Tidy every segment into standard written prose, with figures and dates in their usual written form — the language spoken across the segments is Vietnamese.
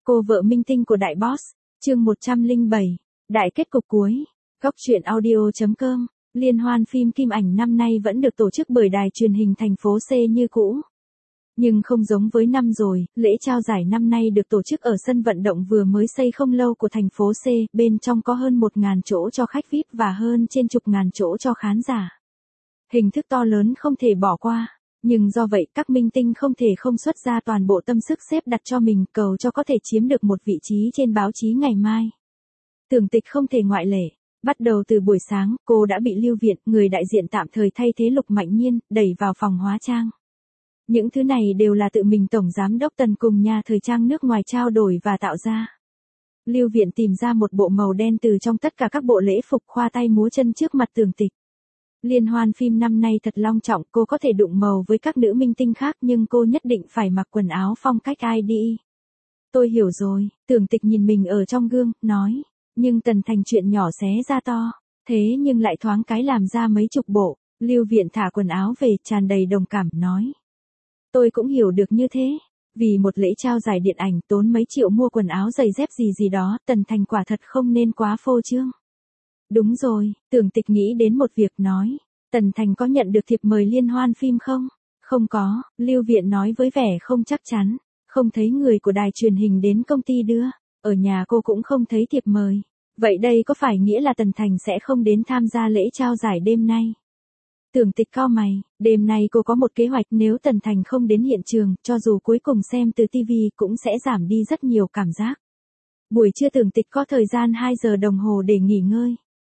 Cô vợ minh tinh của đại boss, chương 107, đại kết cục cuối. Góc truyện audio.com. Liên hoan phim Kim Ảnh năm nay vẫn được tổ chức bởi đài truyền hình thành phố C như cũ. Nhưng không giống với năm rồi, lễ trao giải năm nay được tổ chức ở sân vận động vừa mới xây không lâu của thành phố C, bên trong có hơn 1.000 chỗ cho khách VIP và hơn trên chục ngàn chỗ cho khán giả. Hình thức to lớn không thể bỏ qua. Nhưng do vậy các minh tinh không thể không xuất ra toàn bộ tâm sức xếp đặt cho mình cầu cho có thể chiếm được một vị trí trên báo chí ngày mai. Tưởng Tịch không thể ngoại lệ. Bắt đầu từ buổi sáng, cô đã bị Lưu Viện, người đại diện tạm thời thay thế Lục Mạnh Nhiên, đẩy vào phòng hóa trang. Những thứ này đều là tự mình Tổng Giám đốc Tần cùng nhà thời trang nước ngoài trao đổi và tạo ra. Lưu Viện tìm ra một bộ màu đen từ trong tất cả các bộ lễ phục khoa tay múa chân trước mặt Tưởng Tịch. Liên hoan phim năm nay thật long trọng, cô có thể đụng màu với các nữ minh tinh khác nhưng cô nhất định phải mặc quần áo phong cách ID. Tôi hiểu rồi, Tưởng Tịch nhìn mình ở trong gương, nói. Nhưng Tần Thành chuyện nhỏ xé ra to, thế nhưng lại thoáng cái làm ra mấy chục bộ. Lưu Viện thả quần áo về, tràn đầy đồng cảm, nói. Tôi cũng hiểu được như thế. Vì một lễ trao giải điện ảnh tốn mấy triệu mua quần áo giày dép gì đó, Tần Thành quả thật không nên quá phô trương. Đúng rồi, Tưởng Tịch nghĩ đến một việc, nói. Tần Thành có nhận được thiệp mời liên hoan phim không? Không có, Lưu Viện nói với vẻ không chắc chắn. Không thấy người của đài truyền hình đến công ty đưa. Ở nhà cô cũng không thấy thiệp mời. Vậy đây có phải nghĩa là Tần Thành sẽ không đến tham gia lễ trao giải đêm nay? Tưởng Tịch cau mày, đêm nay cô có một kế hoạch, nếu Tần Thành không đến hiện trường, cho dù cuối cùng xem từ TV cũng sẽ giảm đi rất nhiều cảm giác. Buổi trưa Tưởng Tịch có thời gian 2 giờ đồng hồ để nghỉ ngơi.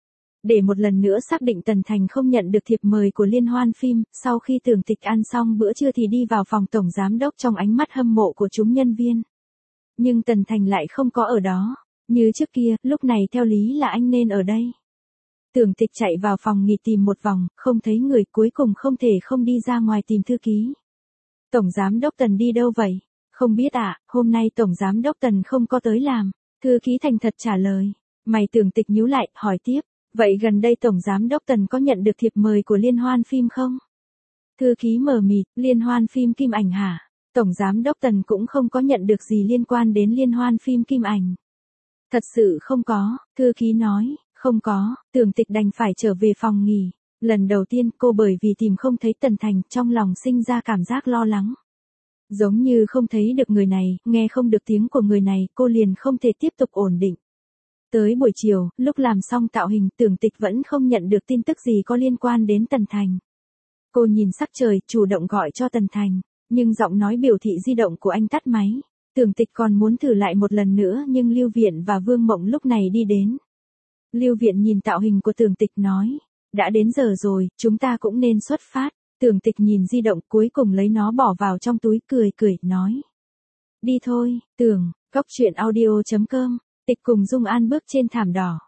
Để một lần nữa xác định Tần Thành không nhận được thiệp mời của liên hoan phim, sau khi Tưởng Tịch ăn xong bữa trưa thì đi vào phòng Tổng Giám đốc trong ánh mắt hâm mộ của chúng nhân viên. Nhưng Tần Thành lại không có ở đó. Như trước kia, lúc này theo lý là anh nên ở đây. Tưởng Tịch chạy vào phòng nghỉ tìm một vòng, không thấy người, cuối cùng không thể không đi ra ngoài tìm thư ký. Tổng Giám đốc Tần đi đâu vậy? Không biết ạ, hôm nay Tổng Giám đốc Tần không có tới làm. Thư ký thành thật trả lời. Mày Tưởng Tịch nhíu lại, hỏi tiếp. Vậy gần đây Tổng Giám đốc Tần có nhận được thiệp mời của liên hoan phim không? Thư ký mờ mịt, liên hoan phim Kim Ảnh hả? Tổng Giám đốc Tần cũng không có nhận được gì liên quan đến liên hoan phim Kim Ảnh. Thật sự không có, thư ký nói, không có. Tưởng Tịch đành phải trở về phòng nghỉ. Lần đầu tiên cô bởi vì tìm không thấy Tần Thành, trong lòng sinh ra cảm giác lo lắng. Giống như không thấy được người này, nghe không được tiếng của người này, cô liền không thể tiếp tục ổn định. Tới buổi chiều, lúc làm xong tạo hình, Tưởng Tịch vẫn không nhận được tin tức gì có liên quan đến Tần Thành. Cô nhìn sắc trời, chủ động gọi cho Tần Thành, nhưng giọng nói biểu thị di động của anh tắt máy. Tưởng Tịch còn muốn thử lại một lần nữa nhưng Lưu Viện và Vương Mộng lúc này đi đến. Lưu Viện nhìn tạo hình của Tưởng Tịch nói, đã đến giờ rồi, chúng ta cũng nên xuất phát. Tưởng Tịch nhìn di động, cuối cùng lấy nó bỏ vào trong túi, cười, nói. Đi thôi, Tưởng. Góc truyện audio.com. Tịch cùng Dung An bước trên thảm đỏ.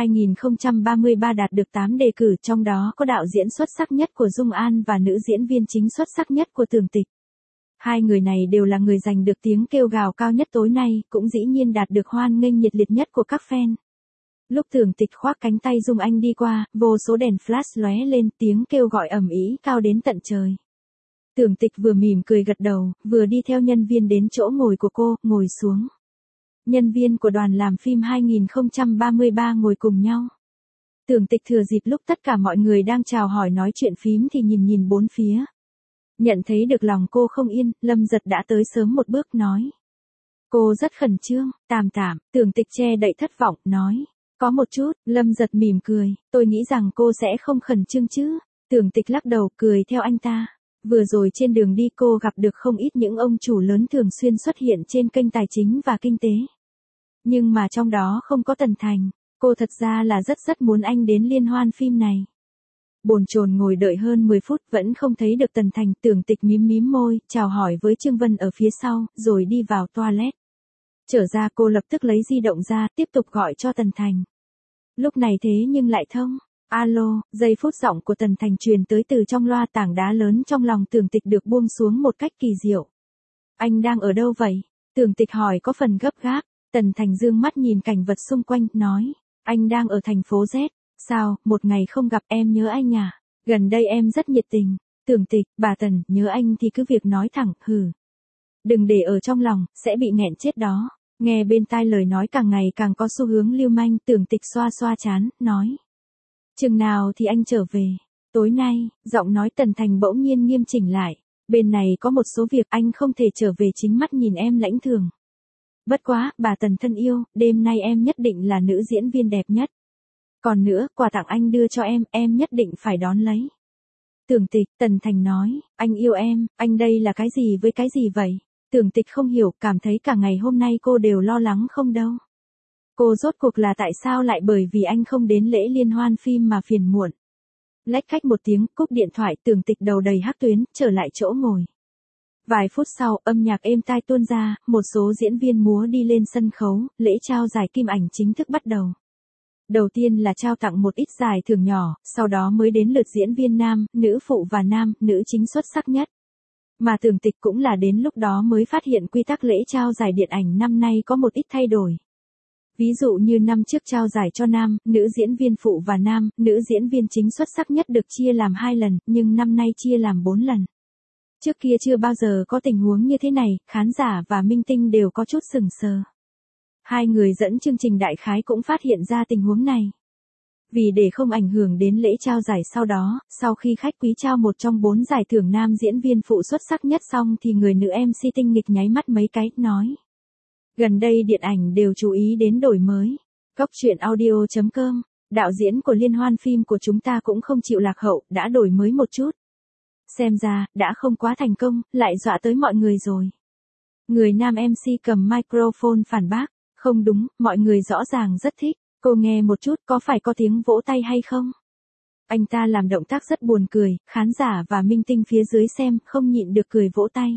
2033 đạt được 8 đề cử, trong đó có đạo diễn xuất sắc nhất của Dung An và nữ diễn viên chính xuất sắc nhất của Tưởng Tịch. Hai người này đều là người giành được tiếng kêu gào cao nhất tối nay, cũng dĩ nhiên đạt được hoan nghênh nhiệt liệt nhất của các fan. Lúc Tưởng Tịch khoác cánh tay Dung Anh đi qua, vô số đèn flash lóe lên, tiếng kêu gọi ầm ĩ cao đến tận trời. Tưởng Tịch vừa mỉm cười gật đầu, vừa đi theo nhân viên đến chỗ ngồi của cô, ngồi xuống. Nhân viên của đoàn làm phim 2033 ngồi cùng nhau. Tưởng Tịch thừa dịp lúc tất cả mọi người đang chào hỏi nói chuyện phím thì nhìn bốn phía. Nhận thấy được lòng cô không yên, Lâm Giật đã tới sớm một bước, nói. Cô rất khẩn trương, tạm. Tưởng Tịch che đậy thất vọng, nói. Có một chút. Lâm Giật mỉm cười, tôi nghĩ rằng cô sẽ không khẩn trương chứ. Tưởng Tịch lắc đầu, cười theo anh ta. Vừa rồi trên đường đi cô gặp được không ít những ông chủ lớn thường xuyên xuất hiện trên kênh tài chính và kinh tế. Nhưng mà trong đó không có Tần Thành. Cô thật ra là rất muốn anh đến liên hoan phim này. Bồn chồn ngồi đợi hơn 10 phút vẫn không thấy được Tần Thành. Tưởng Tịch mím môi, chào hỏi với Trương Vân ở phía sau, rồi đi vào toilet. Trở ra cô lập tức lấy di động ra, tiếp tục gọi cho Tần Thành. Lúc này thế nhưng lại thông. Alo, giây phút giọng của Tần Thành truyền tới từ trong loa, tảng đá lớn trong lòng Tưởng Tịch được buông xuống một cách kỳ diệu. Anh đang ở đâu vậy? Tưởng Tịch hỏi có phần gấp gáp. Tần Thành dương mắt nhìn cảnh vật xung quanh, nói. Anh đang ở thành phố Z. Sao, một ngày không gặp, em nhớ anh à? Gần đây em rất nhiệt tình. Tưởng Tịch, bà Tần, nhớ anh thì cứ việc nói thẳng, hừ. Đừng để ở trong lòng, sẽ bị nghẹn chết đó. Nghe bên tai lời nói càng ngày càng có xu hướng lưu manh, Tưởng Tịch xoa xoa trán, nói. Chừng nào thì anh trở về? Tối nay, giọng nói Tần Thành bỗng nhiên nghiêm chỉnh lại. Bên này có một số việc anh không thể trở về chính mắt nhìn em lãnh thường. Bất quá, bà Tần thân yêu, đêm nay em nhất định là nữ diễn viên đẹp nhất. Còn nữa, quà tặng anh đưa cho em nhất định phải đón lấy. Tưởng Tịch, Tần Thành nói, anh yêu em, anh đây là cái gì với cái gì vậy? Tưởng Tịch không hiểu, cảm thấy cả ngày hôm nay cô đều lo lắng không đâu. Cô rốt cuộc là tại sao lại bởi vì anh không đến lễ liên hoan phim mà phiền muộn. Lách cách một tiếng, cúp điện thoại, Tưởng Tịch đầu đầy hắc tuyến, trở lại chỗ ngồi. Vài phút sau, âm nhạc êm tai tuôn ra, một số diễn viên múa đi lên sân khấu, lễ trao giải kim ảnh chính thức bắt đầu. Đầu tiên là trao tặng một ít giải thưởng nhỏ, sau đó mới đến lượt diễn viên nam, nữ phụ và nam, nữ chính xuất sắc nhất. Mà Tưởng Tịch cũng là đến lúc đó mới phát hiện quy tắc lễ trao giải điện ảnh năm nay có một ít thay đổi. Ví dụ như năm trước trao giải cho nam, nữ diễn viên phụ và nam, nữ diễn viên chính xuất sắc nhất được chia làm 2 lần, nhưng năm nay chia làm 4 lần. Trước kia chưa bao giờ có tình huống như thế này, khán giả và minh tinh đều có chút sừng sờ. Hai người dẫn chương trình đại khái cũng phát hiện ra tình huống này. Vì để không ảnh hưởng đến lễ trao giải sau đó, sau khi khách quý trao một trong 4 giải thưởng nam diễn viên phụ xuất sắc nhất xong thì người nữ MC tinh nghịch nháy mắt mấy cái, nói. Gần đây điện ảnh đều chú ý đến đổi mới. Góc truyện audio.com, đạo diễn của liên hoan phim của chúng ta cũng không chịu lạc hậu, đã đổi mới một chút. Xem ra, đã không quá thành công, lại dọa tới mọi người rồi. Người nam MC cầm microphone phản bác. Không đúng, mọi người rõ ràng rất thích. Cô nghe một chút, có phải có tiếng vỗ tay hay không? Anh ta làm động tác rất buồn cười, khán giả và minh tinh phía dưới xem, không nhịn được cười vỗ tay.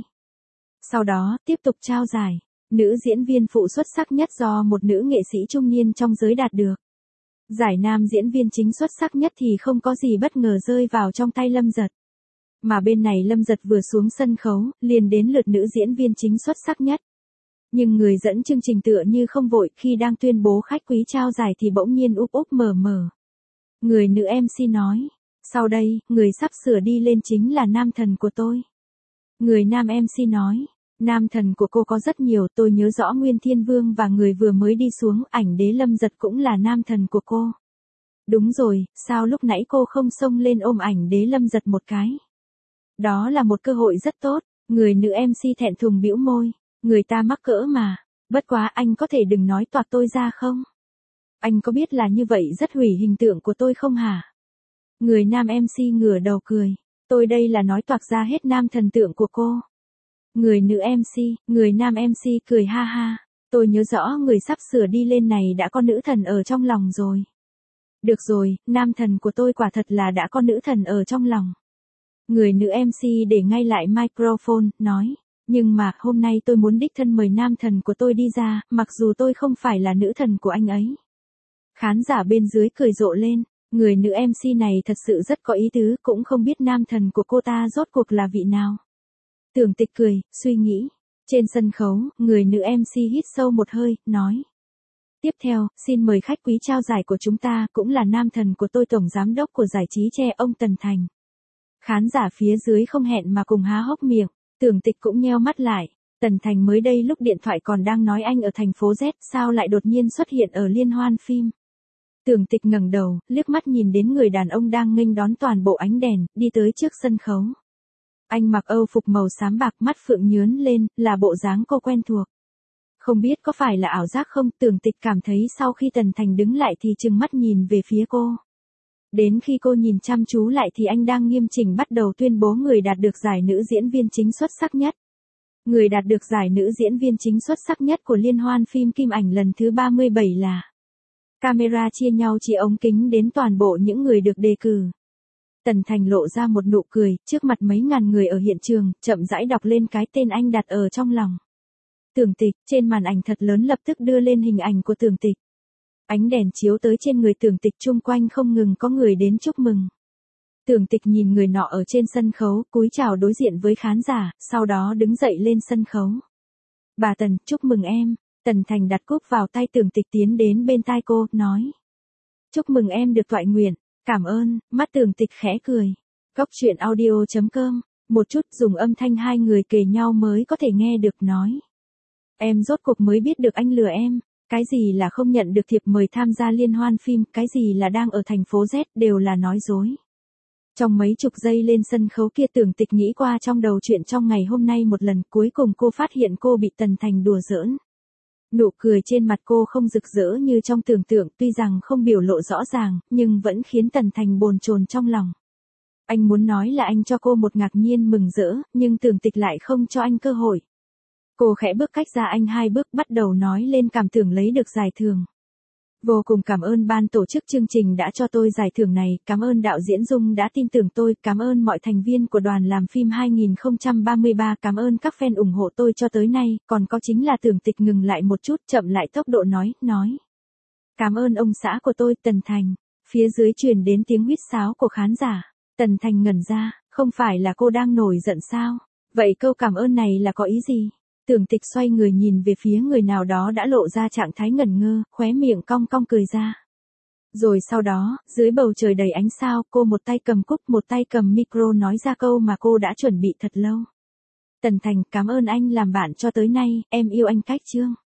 Sau đó, tiếp tục trao giải. Nữ diễn viên phụ xuất sắc nhất do một nữ nghệ sĩ trung niên trong giới đạt được. Giải nam diễn viên chính xuất sắc nhất thì không có gì bất ngờ rơi vào trong tay Lâm Dật. Mà bên này Lâm Dật vừa xuống sân khấu, liền đến lượt nữ diễn viên chính xuất sắc nhất. Nhưng người dẫn chương trình tựa như không vội, khi đang tuyên bố khách quý trao giải thì bỗng nhiên úp úp mở mở. Người nữ MC nói, sau đây, người sắp sửa đi lên chính là nam thần của tôi. Người nam MC nói, nam thần của cô có rất nhiều, tôi nhớ rõ Nguyên Thiên Vương và người vừa mới đi xuống, ảnh đế Lâm Dật cũng là nam thần của cô. Đúng rồi, sao lúc nãy cô không xông lên ôm ảnh đế Lâm Dật một cái? Đó là một cơ hội rất tốt, người nữ MC thẹn thùng bĩu môi. Người ta mắc cỡ mà, bất quá anh có thể đừng nói toạc tôi ra không? Anh có biết là như vậy rất hủy hình tượng của tôi không hả? Người nam MC ngửa đầu cười, tôi đây là nói toạc ra hết nam thần tượng của cô. Người nữ MC, người nam MC cười ha ha, tôi nhớ rõ người sắp sửa đi lên này đã có nữ thần ở trong lòng rồi. Được rồi, nam thần của tôi quả thật là đã có nữ thần ở trong lòng. Người nữ MC để ngay lại microphone, nói. Nhưng mà, hôm nay tôi muốn đích thân mời nam thần của tôi đi ra, mặc dù tôi không phải là nữ thần của anh ấy. Khán giả bên dưới cười rộ lên, người nữ MC này thật sự rất có ý tứ, cũng không biết nam thần của cô ta rốt cuộc là vị nào. Tưởng Tịch cười, suy nghĩ. Trên sân khấu, người nữ MC hít sâu một hơi, nói. Tiếp theo, xin mời khách quý trao giải của chúng ta, cũng là nam thần của tôi, tổng giám đốc của giải trí tre ông Tần Thành. Khán giả phía dưới không hẹn mà cùng há hốc miệng. Tưởng Tịch cũng nheo mắt lại, Tần Thành mới đây lúc điện thoại còn đang nói anh ở thành phố Z, sao lại đột nhiên xuất hiện ở liên hoan phim. Tưởng Tịch ngẩng đầu, liếc mắt nhìn đến người đàn ông đang nghênh đón toàn bộ ánh đèn, đi tới trước sân khấu. Anh mặc âu phục màu xám bạc, mắt phượng nhướn lên, là bộ dáng cô quen thuộc. Không biết có phải là ảo giác không, Tưởng Tịch cảm thấy sau khi Tần Thành đứng lại thì trừng mắt nhìn về phía cô. Đến khi cô nhìn chăm chú lại thì anh đang nghiêm chỉnh bắt đầu tuyên bố người đạt được giải nữ diễn viên chính xuất sắc nhất. Người đạt được giải nữ diễn viên chính xuất sắc nhất của liên hoan phim Kim Ảnh lần thứ 37 là. Camera chia nhau chỉ ống kính đến toàn bộ những người được đề cử. Tần Thành lộ ra một nụ cười, trước mặt mấy ngàn người ở hiện trường, chậm rãi đọc lên cái tên anh đặt ở trong lòng. Tưởng Tịch, trên màn ảnh thật lớn lập tức đưa lên hình ảnh của Tưởng Tịch. Ánh đèn chiếu tới trên người Tưởng Tịch, chung quanh không ngừng có người đến chúc mừng. Tưởng Tịch nhìn người nọ ở trên sân khấu, cúi chào đối diện với khán giả, sau đó đứng dậy lên sân khấu. Bà Tần, chúc mừng em. Tần Thành đặt cúp vào tay Tưởng Tịch, tiến đến bên tai cô, nói. Chúc mừng em được toại nguyện, cảm ơn, mắt Tưởng Tịch khẽ cười. Góc truyện audio.com, một chút dùng âm thanh hai người kề nhau mới có thể nghe được, nói. Em rốt cuộc mới biết được anh lừa em. Cái gì là không nhận được thiệp mời tham gia liên hoan phim, cái gì là đang ở thành phố Z đều là nói dối. Trong mấy chục giây lên sân khấu kia Tưởng Tịch nghĩ qua trong đầu chuyện trong ngày hôm nay một lần, cuối cùng cô phát hiện cô bị Tần Thành đùa giỡn. Nụ cười trên mặt cô không rực rỡ như trong tưởng tượng, tuy rằng không biểu lộ rõ ràng, nhưng vẫn khiến Tần Thành bồn chồn trong lòng. Anh muốn nói là anh cho cô một ngạc nhiên mừng rỡ, nhưng Tưởng Tịch lại không cho anh cơ hội. Cô khẽ bước cách ra anh 2 bước, bắt đầu nói lên cảm tưởng lấy được giải thưởng. Vô cùng cảm ơn ban tổ chức chương trình đã cho tôi giải thưởng này, cảm ơn đạo diễn Dung đã tin tưởng tôi, cảm ơn mọi thành viên của đoàn làm phim 2033, cảm ơn các fan ủng hộ tôi cho tới nay, còn có chính là Tưởng Tịch ngừng lại một chút, chậm lại tốc độ nói. Cảm ơn ông xã của tôi, Tần Thành. Phía dưới truyền đến tiếng huýt sáo của khán giả. Tần Thành ngẩn ra, không phải là cô đang nổi giận sao? Vậy câu cảm ơn này là có ý gì? Tưởng Tịch xoay người nhìn về phía người nào đó đã lộ ra trạng thái ngẩn ngơ, khóe miệng cong cong cười ra. Rồi sau đó, dưới bầu trời đầy ánh sao, cô một tay cầm cúp một tay cầm micro nói ra câu mà cô đã chuẩn bị thật lâu. Tần Thành, cảm ơn anh làm bạn cho tới nay, em yêu anh cách chương.